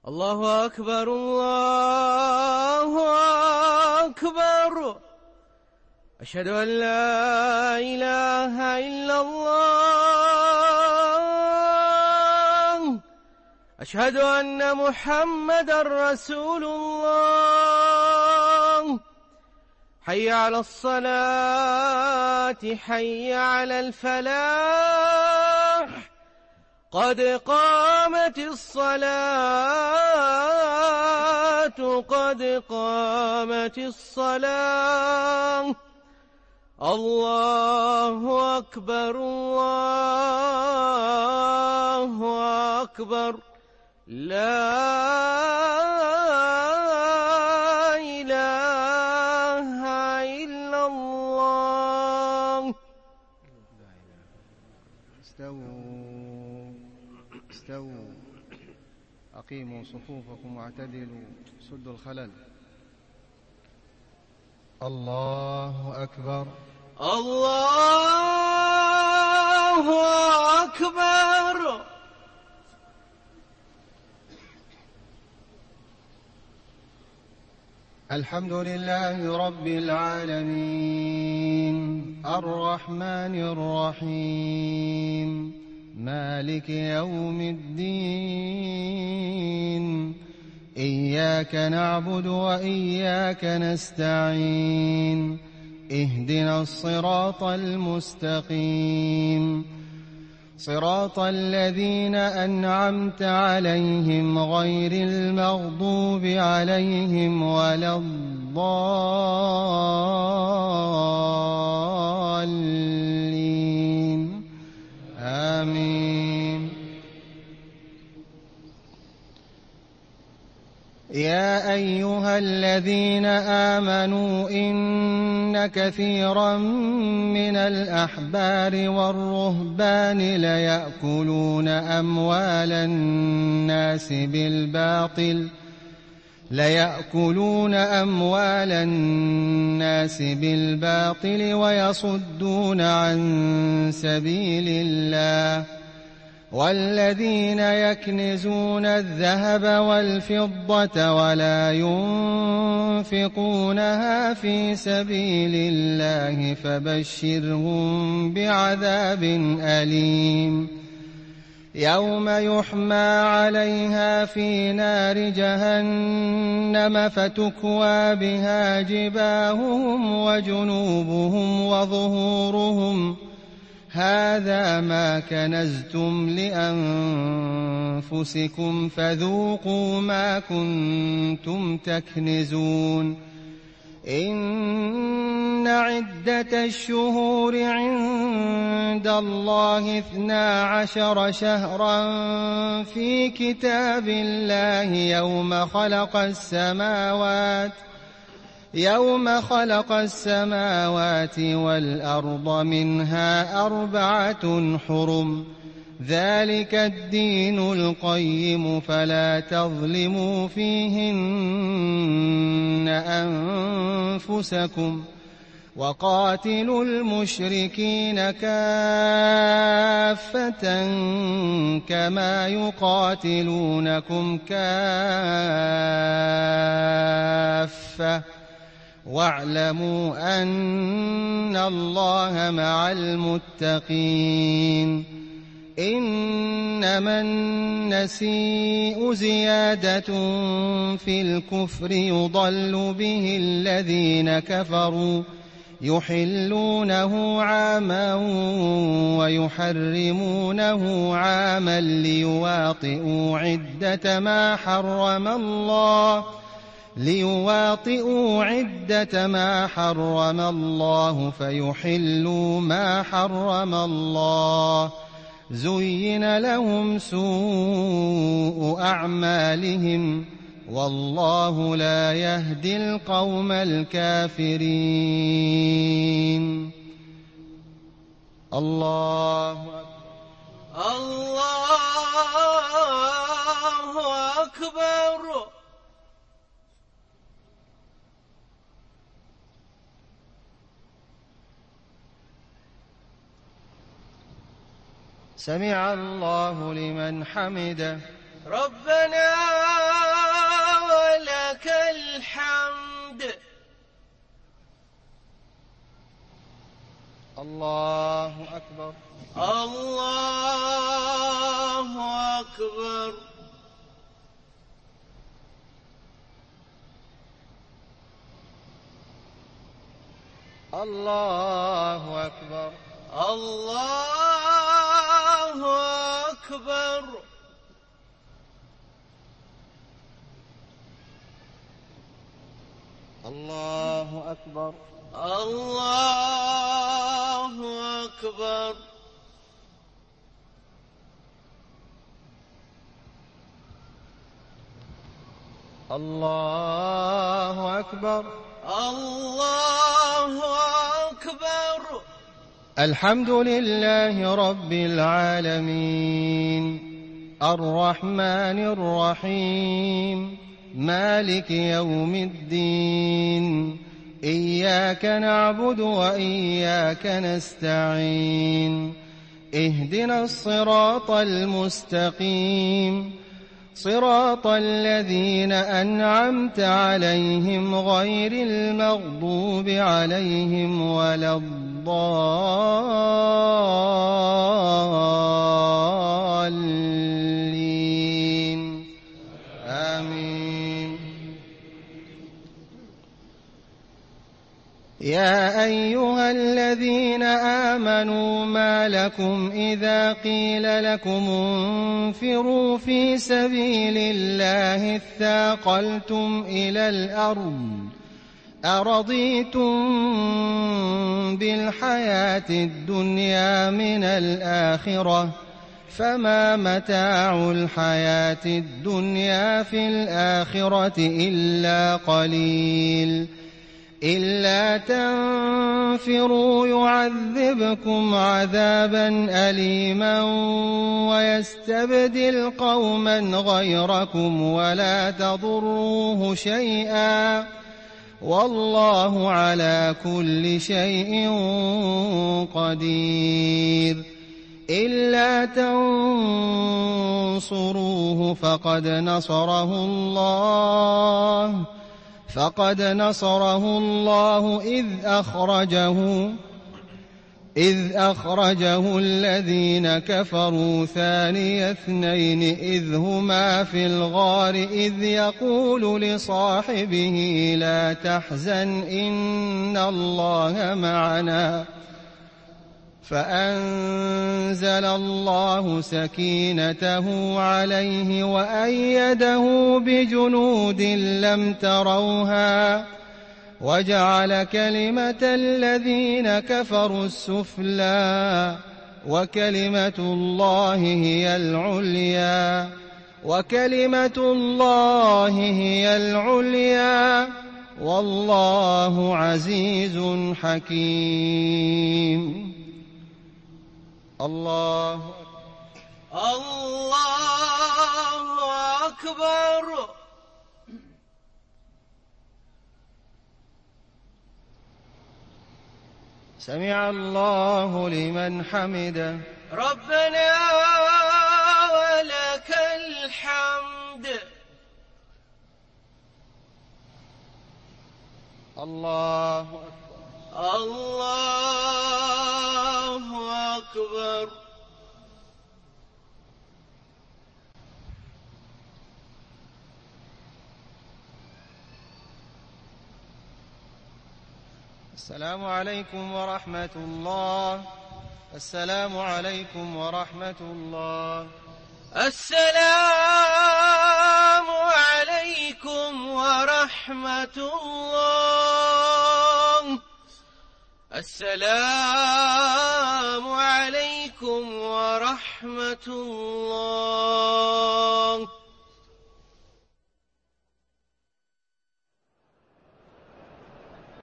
الله أكبر الله أكبر. أشهد أن لا إله إلا الله. أشهد أن محمدا رسول الله. حي على الصلاة حي على الفلاح. قد قامت الصلاة قد قامت الصلاة. الله أكبر الله أكبر. لا إله إلا الله. استووا أقيموا صفوفكم واعتدلوا سدوا الخلل. الله أكبر الله أكبر. الحمد لله رب العالمين الرحمن الرحيم مالك يوم الدين. إياك نعبد وإياك نستعين. اهدنا الصراط المستقيم صراط الذين أنعمت عليهم غير المغضوب عليهم ولا الضالين. آمين. يا أيها الذين آمنوا إن كثيرا من الأحبار والرهبان ليأكلون أموال الناس بالباطل ويصدون عن سبيل الله. والذين يكنزون الذهب والفضة ولا ينفقونها في سبيل الله فبشرهم بعذاب أليم. يوم يحمى عليها في نار جهنم فتكوى بها جباههم وجنوبهم وظهورهم هذا ما كنزتم لأنفسكم فذوقوا ما كنتم تكنزون. إن عدة الشهور عند الله 12 شهرا في كتاب الله يوم خلق السماوات والأرض منها 4 حرم. ذلك الدين القيم فلا تظلموا فيهن أنفسكم. وقاتلوا المشركين كافة كما يقاتلونكم كافة واعلموا أن الله مع المتقين. إنما النسيء زيادة في الكفر يضل به الذين كفروا يحلونه عاما ويحرمونه عاما ليواطئوا عدة ما حرم الله فيحلوا ما حرم الله. زين لهم سوء أعمالهم والله لا يهدي القوم الكافرين. الله أكبر. سمع الله لمن حمده. ربنا الله أكبر. الله أكبر. الله أكبر. الله أكبر. الله أكبر. الله أكبر. الله أكبر. الله أكبر. الحمد لله رب العالمين الرحمن الرحيم مالك يوم الدين إياك نعبد وإياك نستعين اهدنا الصراط المستقيم صراط الذين أنعمت عليهم غير المغضوب عليهم ولا الضالين آمين. يا أيها الذين آمنوا ما لكم إذا قيل لكم انفروا في سبيل الله اثاقلتم إلى الأرض أرضيتم بالحياة الدنيا من الآخرة فما متاع الحياة الدنيا في الآخرة إلا قليل إلا تنفروا يعذبكم عذابا أليما ويستبدل قوما غيركم ولا تضروه شيئا والله على كل شيء قدير. إلا تنصروه فقد نصره الله إذ أخرجه الذين كفروا ثاني اثنين إذ هما في الغار إذ يقول لصاحبه لا تحزن إن الله معنا فأنزل الله سكينته عليه وأيده بجنود لم تروها وجعل كلمة الذين كفروا السفلى وكلمة الله هي العليا والله عزيز حكيم. الله أكبر. سمع الله لمن حمده. ربنا ولك الحمد. الله أكبر. الله أكبر. السلام عليكم ورحمة الله. السلام عليكم ورحمة الله. السلام عليكم ورحمة الله. السلام عليكم ورحمة الله.